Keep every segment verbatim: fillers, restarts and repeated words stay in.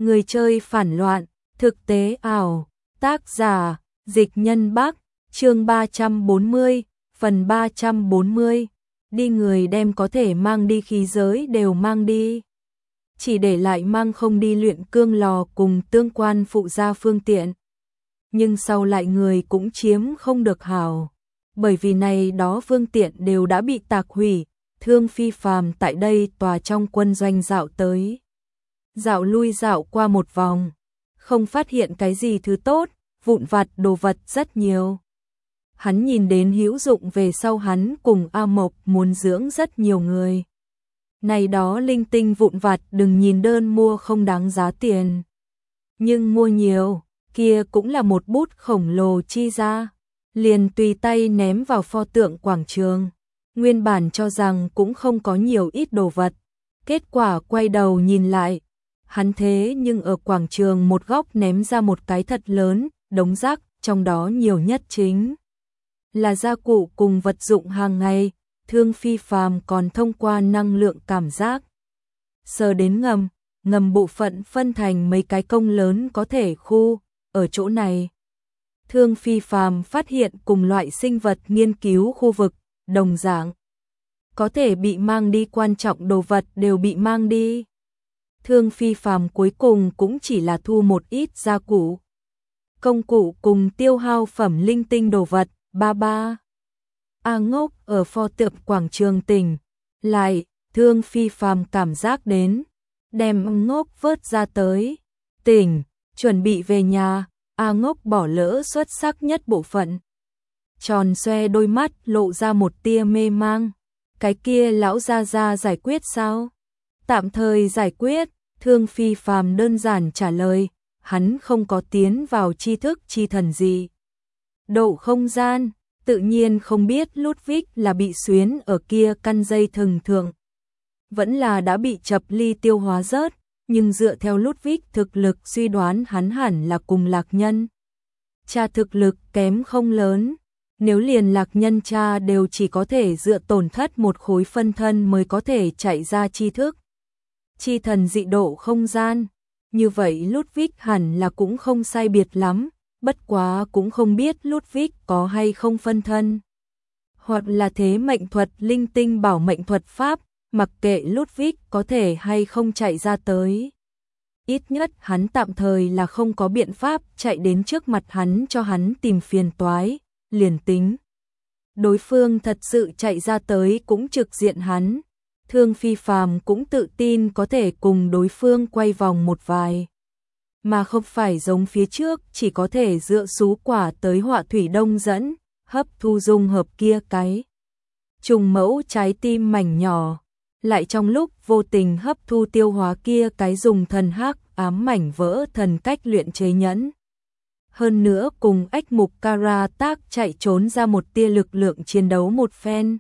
Người chơi phản loạn, thực tế ảo, tác giả, Dịch Nhân Bắc, chương ba trăm bốn mươi, phần ba trăm bốn mươi, đi người đem có thể mang đi khí giới đều mang đi. Chỉ để lại mang không đi luyện cương lò cùng tương quan phụ gia phương tiện. Nhưng sau lại người cũng chiếm không được hảo, bởi vì này đó phương tiện đều đã bị tạc hủy. Thương Phi Phàm tại đây tòa trong quân doanh dạo tới dạo lui dạo qua một vòng, không phát hiện cái gì thứ tốt, vụn vặt đồ vật rất nhiều. Hắn nhìn đến hữu dụng về sau hắn cùng A Mộc muốn dưỡng rất nhiều người. Này đó linh tinh vụn vặt đừng nhìn đơn mua không đáng giá tiền. Nhưng mua nhiều, kia cũng là một bút khổng lồ chi ra. Liền tùy tay ném vào pho tượng quảng trường. Nguyên bản cho rằng cũng không có nhiều ít đồ vật. Kết quả quay đầu nhìn lại. Hắn thế nhưng ở quảng trường một góc ném ra một cái thật lớn, đống rác, trong đó nhiều nhất chính là gia cụ cùng vật dụng hàng ngày. Thương Phi Phàm còn thông qua năng lượng cảm giác sờ đến ngầm, ngầm bộ phận phân thành mấy cái công lớn có thể khu. Ở chỗ này, Thương Phi Phàm phát hiện cùng loại sinh vật nghiên cứu khu vực, đồng dạng có thể bị mang đi quan trọng đồ vật đều bị mang đi. Thương Phi Phàm cuối cùng cũng chỉ là thu một ít gia cụ, công cụ cùng tiêu hao phẩm linh tinh đồ vật. Ba ba A Ngốc ở pho tượng quảng trường tỉnh lại, Thương Phi Phàm cảm giác đến, đem Ngốc vớt ra tới, tỉnh, chuẩn bị về nhà. A Ngốc bỏ lỡ xuất sắc nhất bộ phận, tròn xoe đôi mắt lộ ra một tia mê mang. Cái kia lão gia gia giải quyết sao? Tạm thời giải quyết. Thương Phi Phàm đơn giản trả lời, hắn không có tiến vào tri thức chi thần gì độ không gian, tự nhiên không biết Ludwig là bị xuyến ở kia căn dây thừng thượng, vẫn là đã bị chập ly tiêu hóa rớt, nhưng dựa theo Ludwig thực lực suy đoán hắn hẳn là cùng Lạc Nhân cha thực lực kém không lớn. Nếu liền Lạc Nhân cha đều chỉ có thể dựa tổn thất một khối phân thân mới có thể chạy ra tri thức chi thần dị độ không gian, như vậy Ludwig hẳn là cũng không sai biệt lắm, bất quá cũng không biết Ludwig có hay không phân thân, hoặc là thế mệnh thuật linh tinh bảo mệnh thuật pháp, mặc kệ Ludwig có thể hay không chạy ra tới. Ít nhất hắn tạm thời là không có biện pháp chạy đến trước mặt hắn cho hắn tìm phiền toái, liền tính đối phương thật sự chạy ra tới cũng trực diện hắn. Thương Phi Phàm cũng tự tin có thể cùng đối phương quay vòng một vài, mà không phải giống phía trước chỉ có thể dựa sú quả tới họa thủy đông dẫn, hấp thu dung hợp kia cái trùng mẫu trái tim mảnh nhỏ, lại trong lúc vô tình hấp thu tiêu hóa kia cái dùng thần hắc ám mảnh vỡ thần cách luyện chế nhẫn. Hơn nữa cùng ách mục Kara tác chạy trốn ra một tia lực lượng chiến đấu một phen.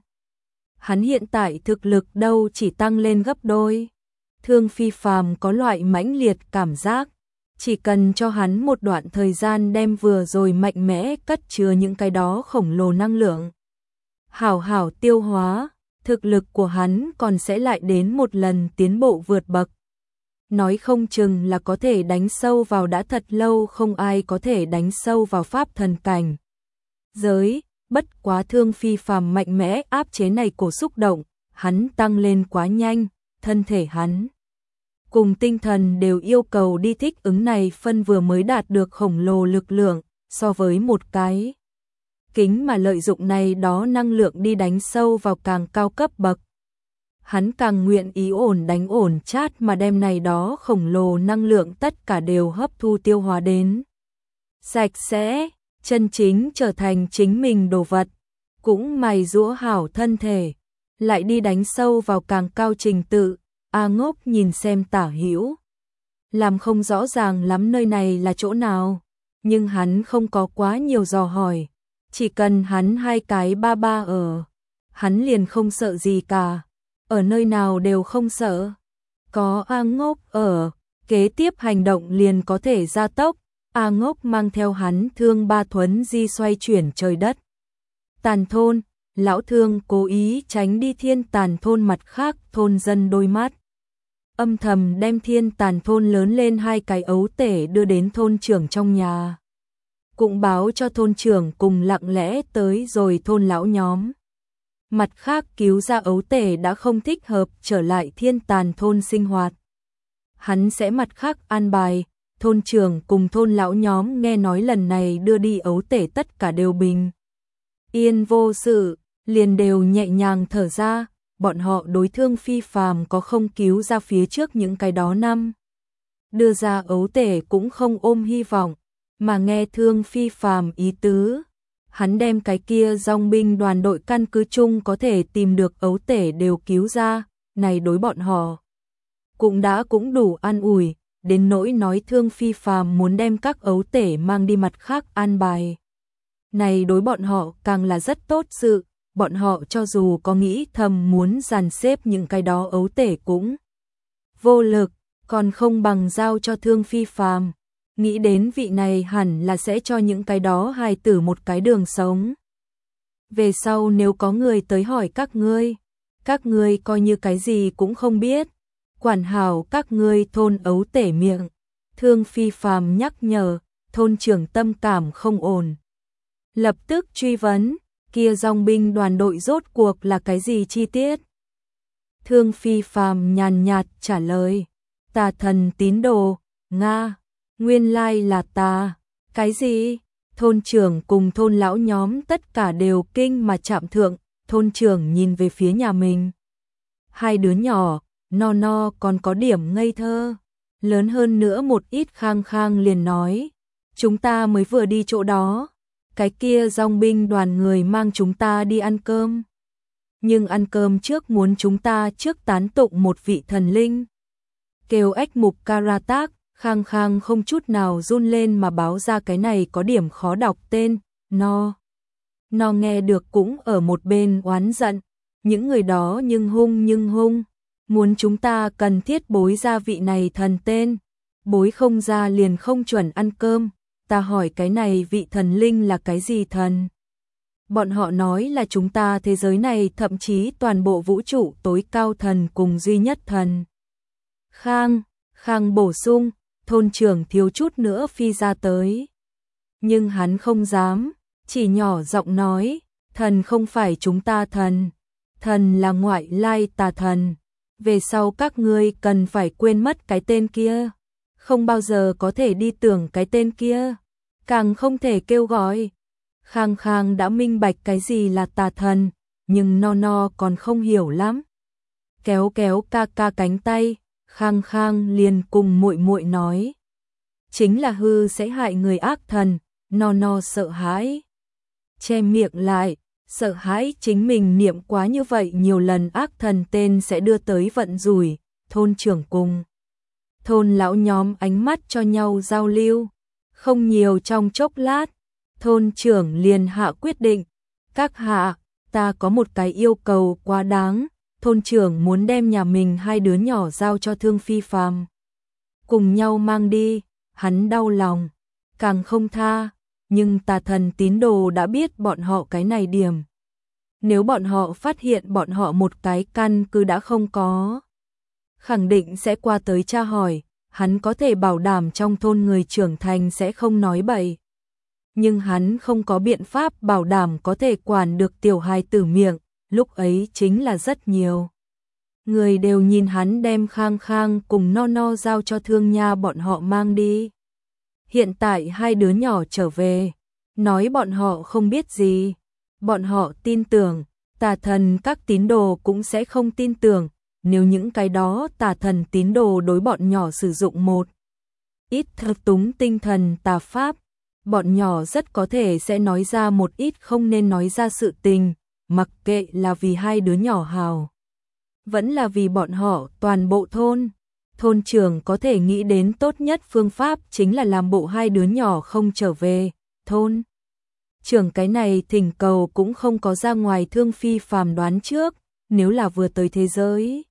Hắn hiện tại thực lực đâu chỉ tăng lên gấp đôi. Thương Phi Phàm có loại mãnh liệt cảm giác, chỉ cần cho hắn một đoạn thời gian đem vừa rồi mạnh mẽ cất chứa những cái đó khổng lồ năng lượng, hảo hảo tiêu hóa, thực lực của hắn còn sẽ lại đến một lần tiến bộ vượt bậc. Nói không chừng là có thể đánh sâu vào đã thật lâu không ai có thể đánh sâu vào pháp thần cảnh giới. Bất quá Thương Phi Phàm mạnh mẽ áp chế này cổ xúc động, hắn tăng lên quá nhanh, thân thể hắn cùng tinh thần đều yêu cầu đi thích ứng này phân vừa mới đạt được khổng lồ lực lượng, so với một cái kính mà lợi dụng này đó năng lượng đi đánh sâu vào càng cao cấp bậc. Hắn càng nguyện ý ổn đánh ổn chát mà đem này đó khổng lồ năng lượng tất cả đều hấp thu tiêu hóa đến sạch sẽ, chân chính trở thành chính mình đồ vật, cũng mài giũa hảo thân thể, lại đi đánh sâu vào càng cao trình tự. A Ngốc nhìn xem tả hữu, làm không rõ ràng lắm nơi này là chỗ nào, nhưng hắn không có quá nhiều dò hỏi, chỉ cần hắn hai cái ba ba ở, hắn liền không sợ gì cả, ở nơi nào đều không sợ. Có A Ngốc ở, kế tiếp hành động liền có thể gia tốc. A Ngốc mang theo hắn Thương Ba Thuấn di xoay chuyển trời đất. Tàn thôn, lão Thương cố ý tránh đi thiên tàn thôn mặt khác thôn dân đôi mắt. âm thầm đem thiên tàn thôn lớn lên hai cái ấu tể đưa đến thôn trưởng trong nhà. Cũng báo cho thôn trưởng cùng lặng lẽ tới rồi thôn lão nhóm. Mặt khác cứu ra ấu tể đã không thích hợp trở lại thiên tàn thôn sinh hoạt. Hắn sẽ mặt khác an bài, thôn trưởng cùng thôn lão nhóm nghe nói lần này đưa đi ấu tể tất cả đều bình yên vô sự, liền đều nhẹ nhàng thở ra, bọn họ đối Thương Phi Phàm có không cứu ra phía trước những cái đó năm. Đưa ra ấu tể cũng không ôm hy vọng, mà nghe Thương Phi Phàm ý tứ. Hắn đem cái kia dòng binh đoàn đội căn cứ chung có thể tìm được ấu tể đều cứu ra, này đối bọn họ cũng đã cũng đủ an ủi, đến nỗi nói Thương Phi Phàm muốn đem các ấu tể mang đi mặt khác an bài. Này đối bọn họ càng là rất tốt sự, bọn họ cho dù có nghĩ thầm muốn dàn xếp những cái đó ấu tể cũng vô lực, còn không bằng giao cho Thương Phi Phàm. Nghĩ đến vị này hẳn là sẽ cho những cái đó hài tử một cái đường sống. Về sau nếu có người tới hỏi các ngươi, các ngươi coi như cái gì cũng không biết, quản hảo các ngươi thôn ấu tể miệng. Thương Phi Phàm nhắc nhở, thôn trưởng tâm cảm không ổn. Lập tức truy vấn, kia dòng binh đoàn đội rốt cuộc là cái gì chi tiết? Thương Phi Phàm nhàn nhạt trả lời, tà thần tín đồ, Nga, nguyên lai là tà, cái gì? Thôn trưởng cùng thôn lão nhóm tất cả đều kinh mà chạm thượng, thôn trưởng nhìn về phía nhà mình. Hai đứa nhỏ, no no còn có điểm ngây thơ, lớn hơn nữa một ít khang khang liền nói, chúng ta mới vừa đi chỗ đó, cái kia dòng binh đoàn người mang chúng ta đi ăn cơm. Nhưng ăn cơm trước muốn chúng ta trước tán tụng một vị thần linh. Kêu ếch mục Karatak, khang khang không chút nào run lên mà báo ra cái này có điểm khó đọc tên, no. No nghe được cũng ở một bên oán giận, những người đó nhưng hung nhưng hung, muốn chúng ta cần thiết bối ra vị này thần tên, bối không ra liền không chuẩn ăn cơm, ta hỏi cái này vị thần linh là cái gì thần? Bọn họ nói là chúng ta thế giới này thậm chí toàn bộ vũ trụ tối cao thần cùng duy nhất thần. Khang, Khang bổ sung, thôn trưởng thiếu chút nữa phi ra tới. Nhưng hắn không dám, chỉ nhỏ giọng nói, thần không phải chúng ta thần, thần là ngoại lai tà thần. Về sau các ngươi cần phải quên mất cái tên kia, không bao giờ có thể đi tưởng cái tên kia, càng không thể kêu gọi. Khang Khang đã minh bạch cái gì là tà thần, nhưng no no còn không hiểu lắm. Kéo kéo ca ca cánh tay, Khang Khang liền cùng muội muội nói, chính là hư sẽ hại người ác thần. No no sợ hãi, che miệng lại, sợ hãi chính mình niệm quá như vậy nhiều lần ác thần tên sẽ đưa tới vận rủi. Thôn trưởng cùng thôn lão nhóm ánh mắt cho nhau giao lưu, không nhiều trong chốc lát, thôn trưởng liền hạ quyết định, các hạ, ta có một cái yêu cầu quá đáng, thôn trưởng muốn đem nhà mình hai đứa nhỏ giao cho Thương Phi Phàm, cùng nhau mang đi. Hắn đau lòng, càng không tha, nhưng tà thần tín đồ đã biết bọn họ cái này điểm. Nếu bọn họ phát hiện bọn họ một cái căn cứ đã không có, khẳng định sẽ qua tới tra hỏi, hắn có thể bảo đảm trong thôn người trưởng thành sẽ không nói bậy. Nhưng hắn không có biện pháp bảo đảm có thể quản được tiểu hài tử miệng, lúc ấy chính là rất nhiều người đều nhìn hắn đem Khang Khang cùng no no giao cho Thương Nha bọn họ mang đi. Hiện tại hai đứa nhỏ trở về, nói bọn họ không biết gì, bọn họ tin tưởng, tà thần các tín đồ cũng sẽ không tin tưởng, nếu những cái đó tà thần tín đồ đối bọn nhỏ sử dụng một ít thao túng tinh thần tà pháp, bọn nhỏ rất có thể sẽ nói ra một ít không nên nói ra sự tình, mặc kệ là vì hai đứa nhỏ hào, vẫn là vì bọn họ toàn bộ thôn. Thôn trưởng có thể nghĩ đến tốt nhất phương pháp chính là làm bộ hai đứa nhỏ không trở về. Thôn trưởng cái này thỉnh cầu cũng không có ra ngoài Thương Phi Phàm đoán trước, nếu là vừa tới thế giới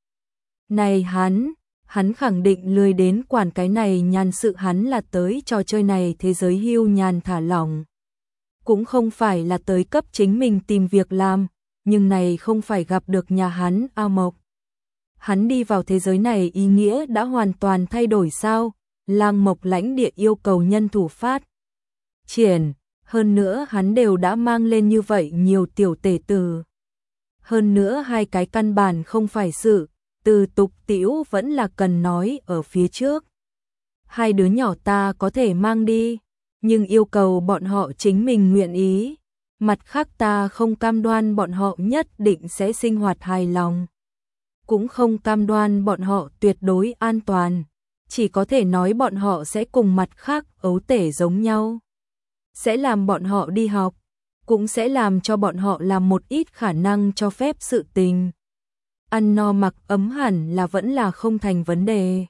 này hắn, hắn khẳng định lười đến quản cái này nhàn sự, hắn là tới trò chơi này thế giới hưu nhàn thả lỏng. Cũng không phải là tới cấp chính mình tìm việc làm, nhưng này không phải gặp được nhà hắn A Mộc. Hắn đi vào thế giới này ý nghĩa đã hoàn toàn thay đổi sao? Lang Mộc lãnh địa yêu cầu nhân thủ phát triển, hơn nữa hắn đều đã mang lên như vậy nhiều tiểu tể tử. Hơn nữa hai cái căn bản không phải sự, từ tục tĩu vẫn là cần nói ở phía trước. Hai đứa nhỏ ta có thể mang đi, nhưng yêu cầu bọn họ chính mình nguyện ý. Mặt khác ta không cam đoan bọn họ nhất định sẽ sinh hoạt hài lòng. Cũng không cam đoan bọn họ tuyệt đối an toàn. Chỉ có thể nói bọn họ sẽ cùng mặt khác ấu tể giống nhau. Sẽ làm bọn họ đi học, cũng sẽ làm cho bọn họ làm một ít khả năng cho phép sự tình. Ăn no mặc ấm hẳn là vẫn là không thành vấn đề.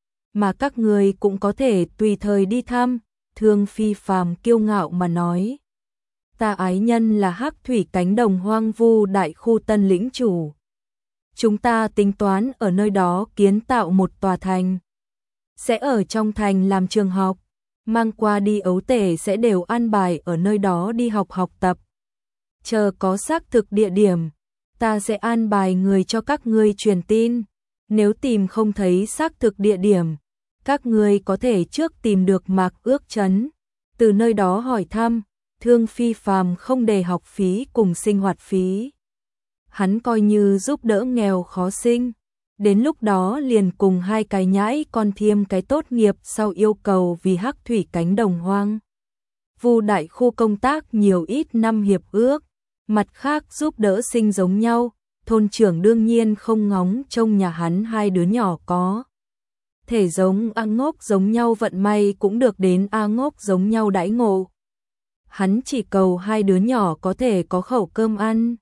Mà các người cũng có thể tùy thời đi thăm. Thương Phi Phàm kiêu ngạo mà nói. Ta ái nhân là Hắc Thủy cánh đồng hoang vu đại khu tân lĩnh chủ. Chúng ta tính toán ở nơi đó kiến tạo một tòa thành. Sẽ ở trong thành làm trường học. Mang qua đi ấu tể sẽ đều an bài ở nơi đó đi học học tập. Chờ có xác thực địa điểm, ta sẽ an bài người cho các ngươi truyền tin. Nếu tìm không thấy xác thực địa điểm, các ngươi có thể trước tìm được Mạc Ước Trấn, từ nơi đó hỏi thăm. Thương Phi Phàm không đề học phí cùng sinh hoạt phí. Hắn coi như giúp đỡ nghèo khó sinh. Đến lúc đó liền cùng hai cái nhãi con thiêm cái tốt nghiệp sau yêu cầu vì Hắc Thủy cánh đồng hoang vu đại khu công tác nhiều ít năm hiệp ước. Mặt khác giúp đỡ sinh giống nhau, thôn trưởng đương nhiên không ngóng trông nhà hắn hai đứa nhỏ có thể giống A Ngốc giống nhau vận may cũng được đến A Ngốc giống nhau đãi ngộ. Hắn chỉ cầu hai đứa nhỏ có thể có khẩu cơm ăn,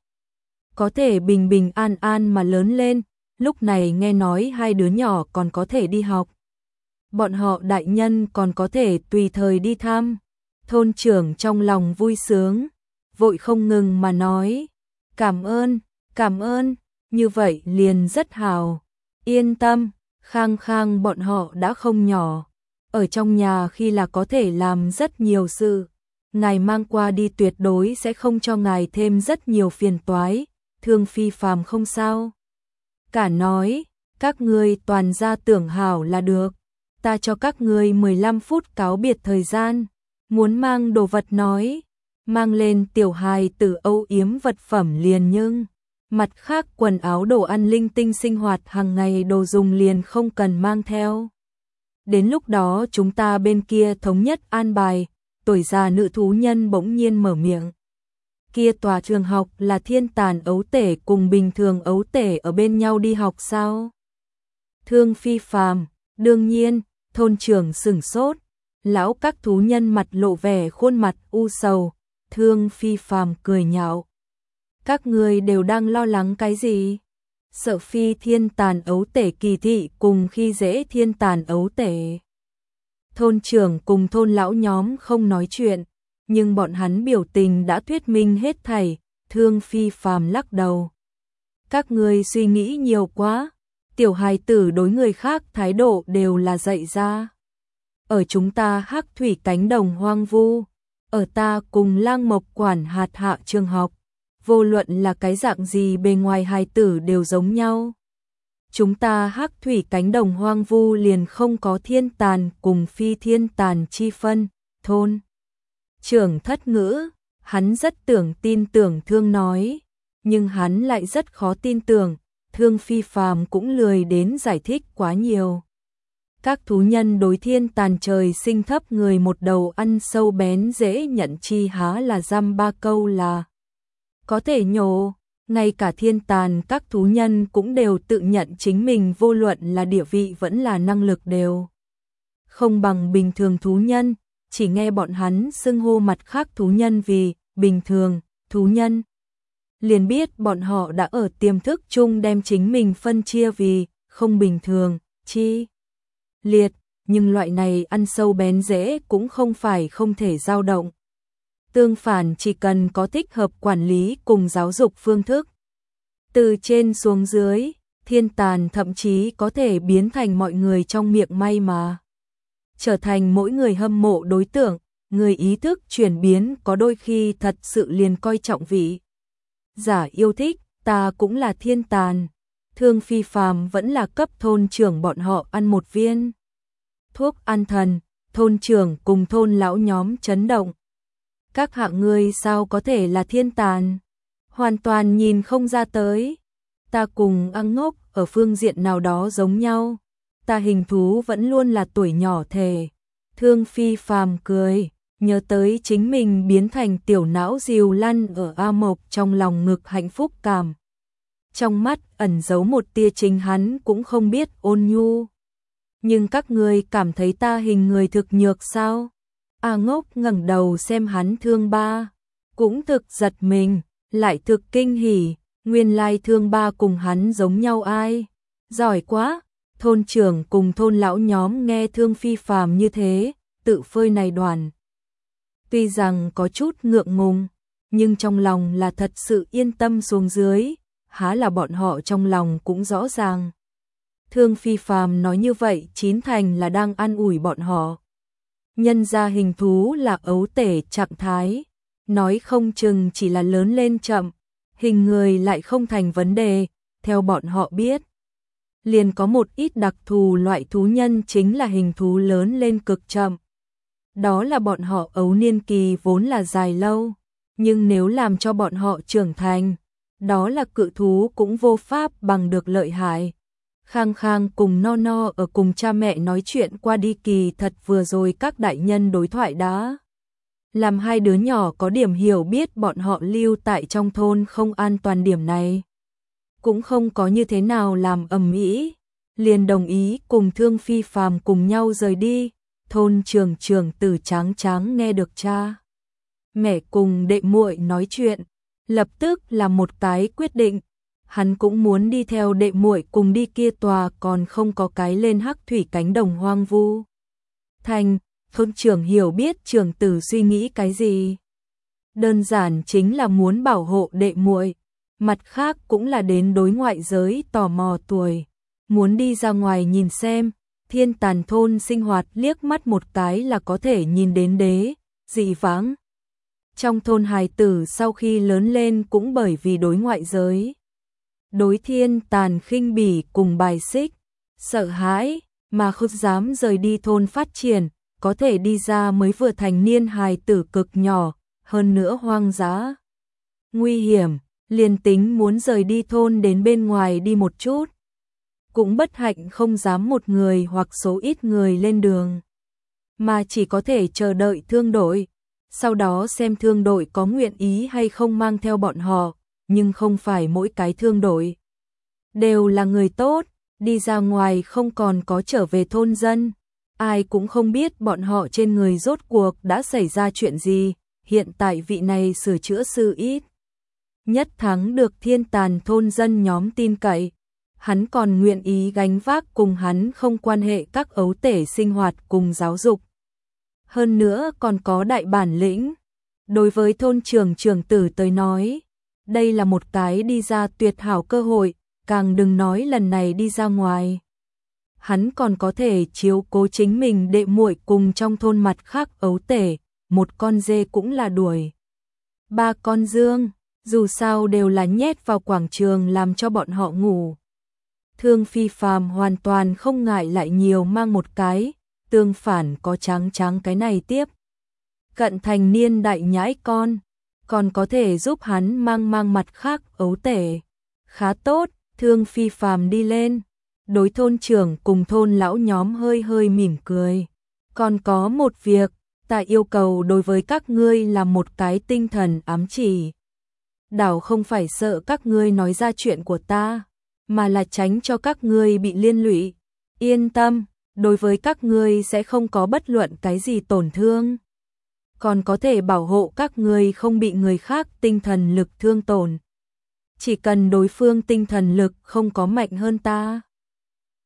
có thể bình bình an an mà lớn lên. Lúc này nghe nói hai đứa nhỏ còn có thể đi học, bọn họ đại nhân còn có thể tùy thời đi thăm. Thôn trưởng trong lòng vui sướng, vội không ngừng mà nói, cảm ơn, cảm ơn, như vậy liền rất hào. Yên tâm, Khang Khang bọn họ đã không nhỏ, ở trong nhà khi là có thể làm rất nhiều sự. Ngài mang qua đi tuyệt đối sẽ không cho ngài thêm rất nhiều phiền toái. Thương Phi Phàm không sao cả nói, các ngươi toàn ra tưởng hảo là được. Ta cho các ngươi mười lăm phút cáo biệt thời gian. Muốn mang đồ vật nói, mang lên tiểu hài tử âu yếm vật phẩm liền, nhưng mặt khác quần áo đồ ăn linh tinh sinh hoạt hàng ngày đồ dùng liền không cần mang theo. Đến lúc đó chúng ta bên kia thống nhất an bài. Tuổi già nữ thú nhân bỗng nhiên mở miệng. Kia tòa trường học là thiên tàn ấu tể cùng bình thường ấu tể ở bên nhau đi học sao? Thương Phi Phàm, đương nhiên. Thôn trưởng sửng sốt. Lão các thú nhân mặt lộ vẻ khuôn mặt u sầu. Thương Phi Phàm cười nhạo. Các người đều đang lo lắng cái gì? Sợ phi thiên tàn ấu tể kỳ thị cùng khi dễ thiên tàn ấu tể. Thôn trưởng cùng thôn lão nhóm không nói chuyện, nhưng bọn hắn biểu tình đã thuyết minh hết thảy. Thương Phi Phàm lắc đầu. Các ngươi suy nghĩ nhiều quá, tiểu hài tử đối người khác thái độ đều là dạy ra. Ở chúng ta Hắc Thủy cánh đồng hoang vu, ở ta cùng Lang Mộc quản hạt hạ trường học, vô luận là cái dạng gì bề ngoài hài tử đều giống nhau. Chúng ta Hắc Thủy cánh đồng hoang vu liền không có thiên tàn cùng phi thiên tàn chi phân. Thôn trưởng thất ngữ, hắn rất tưởng tin tưởng Thương nói, nhưng hắn lại rất khó tin tưởng. Thương Phi Phàm cũng lười đến giải thích quá nhiều. Các thú nhân đối thiên tàn trời sinh thấp người một đầu ăn sâu bén dễ nhận chi há là dăm ba câu là có thể nhổ. Ngay cả thiên tàn các thú nhân cũng đều tự nhận chính mình vô luận là địa vị vẫn là năng lực đều không bằng bình thường thú nhân. Chỉ nghe bọn hắn xưng hô mặt khác thú nhân vì bình thường thú nhân, liền biết bọn họ đã ở tiềm thức chung đem chính mình phân chia vì không bình thường, chi liệt. Nhưng loại này ăn sâu bén rễ cũng không phải không thể dao động. Tương phản chỉ cần có thích hợp quản lý cùng giáo dục phương thức, từ trên xuống dưới, thiên tàn thậm chí có thể biến thành mọi người trong miệng may mà, trở thành mỗi người hâm mộ đối tượng. Người ý thức chuyển biến có đôi khi thật sự liền coi trọng vị giả yêu thích. Ta cũng là thiên tàn. Thương Phi Phàm vẫn là cấp thôn trưởng bọn họ ăn một viên thuốc an thần, thôn trưởng cùng thôn lão nhóm chấn động. Các hạ ngươi sao có thể là thiên tàn? Hoàn toàn nhìn không ra tới. Ta cùng A Ngốc ở phương diện nào đó giống nhau. Ta hình thú vẫn luôn là tuổi nhỏ thể. Thương Phi Phàm cười, nhớ tới chính mình biến thành tiểu não diều lăn ở A Mộc trong lòng ngực hạnh phúc cảm. Trong mắt ẩn giấu một tia chính hắn cũng không biết ôn nhu. Nhưng các ngươi cảm thấy ta hình người thực nhược sao? A Ngốc ngẩng đầu xem hắn Thương Ba, cũng thực giật mình, lại thực kinh hỉ, nguyên lai Thương Ba cùng hắn giống nhau ai? Giỏi quá! Thôn trưởng cùng thôn lão nhóm nghe Thương Phi Phàm như thế, tự phơi này đoàn. Tuy rằng có chút ngượng ngùng, nhưng trong lòng là thật sự yên tâm xuống dưới, há là bọn họ trong lòng cũng rõ ràng. Thương Phi Phàm nói như vậy chín thành là đang an ủi bọn họ. Nhân ra hình thú là ấu tể trạng thái, nói không chừng chỉ là lớn lên chậm, hình người lại không thành vấn đề, theo bọn họ biết. Liền có một ít đặc thù loại thú nhân chính là hình thú lớn lên cực chậm. Đó là bọn họ ấu niên kỳ vốn là dài lâu, nhưng nếu làm cho bọn họ trưởng thành, đó là cự thú cũng vô pháp bằng được lợi hại. Khang Khang cùng No No ở cùng cha mẹ nói chuyện qua đi, kỳ thật vừa rồi các đại nhân đối thoại đã làm hai đứa nhỏ có điểm hiểu biết bọn họ lưu tại trong thôn không an toàn điểm này. Cũng không có như thế nào làm ầm ĩ, liền đồng ý cùng Thương Phi Phàm cùng nhau rời đi. Thôn trưởng trưởng Tử Tráng Tráng nghe được cha mẹ cùng đệ muội nói chuyện, lập tức là một cái quyết định. Hắn cũng muốn đi theo đệ muội cùng đi kia tòa còn không có cái lên hắc thủy cánh đồng hoang vu. Thành, thôn trưởng hiểu biết trưởng tử suy nghĩ cái gì. Đơn giản chính là muốn bảo hộ đệ muội, mặt khác cũng là đến đối ngoại giới tò mò tuổi, muốn đi ra ngoài nhìn xem, thiên tàn thôn sinh hoạt liếc mắt một cái là có thể nhìn đến đế, dị vãng. Trong thôn hài tử sau khi lớn lên cũng bởi vì đối ngoại giới, đối thiên tàn khinh bỉ cùng bài xích, sợ hãi, mà không dám rời đi thôn phát triển, có thể đi ra mới vừa thành niên hài tử cực nhỏ, hơn nữa hoang dã. Nguy hiểm, liền tính muốn rời đi thôn đến bên ngoài đi một chút. Cũng bất hạnh không dám một người hoặc số ít người lên đường, mà chỉ có thể chờ đợi thương đội, sau đó xem thương đội có nguyện ý hay không mang theo bọn họ, nhưng không phải mỗi cái thương đội đều là người tốt, đi ra ngoài không còn có trở về thôn dân, ai cũng không biết bọn họ trên người rốt cuộc đã xảy ra chuyện gì, hiện tại vị này sửa chữa sư ít nhất thắng được thiên tàn thôn dân nhóm tin cậy. Hắn còn nguyện ý gánh vác cùng hắn không quan hệ các ấu tể sinh hoạt cùng giáo dục. Hơn nữa còn có đại bản lĩnh. Đối với thôn trưởng trưởng tử tới nói, đây là một cái đi ra tuyệt hảo cơ hội, càng đừng nói lần này đi ra ngoài. Hắn còn có thể chiếu cố chính mình đệ muội cùng trong thôn mặt khác ấu tể, một con dê cũng là đuổi. Ba con dương, dù sao đều là nhét vào quảng trường làm cho bọn họ ngủ. Thương Phi Phàm hoàn toàn không ngại lại nhiều mang một cái, tương phản có trắng trắng cái này tiếp. Cận thành niên đại nhãi con, còn có thể giúp hắn mang mang mặt khác ấu tể. Khá tốt, Thương Phi Phàm đi lên, đối thôn trưởng cùng thôn lão nhóm hơi hơi mỉm cười. Còn có một việc, ta yêu cầu đối với các ngươi là một cái tinh thần ám chỉ. Đảo không phải sợ các ngươi nói ra chuyện của ta, mà là tránh cho các ngươi bị liên lụy. Yên tâm, đối với các ngươi sẽ không có bất luận cái gì tổn thương. Còn có thể bảo hộ các ngươi không bị người khác tinh thần lực thương tổn. Chỉ cần đối phương tinh thần lực không có mạnh hơn ta.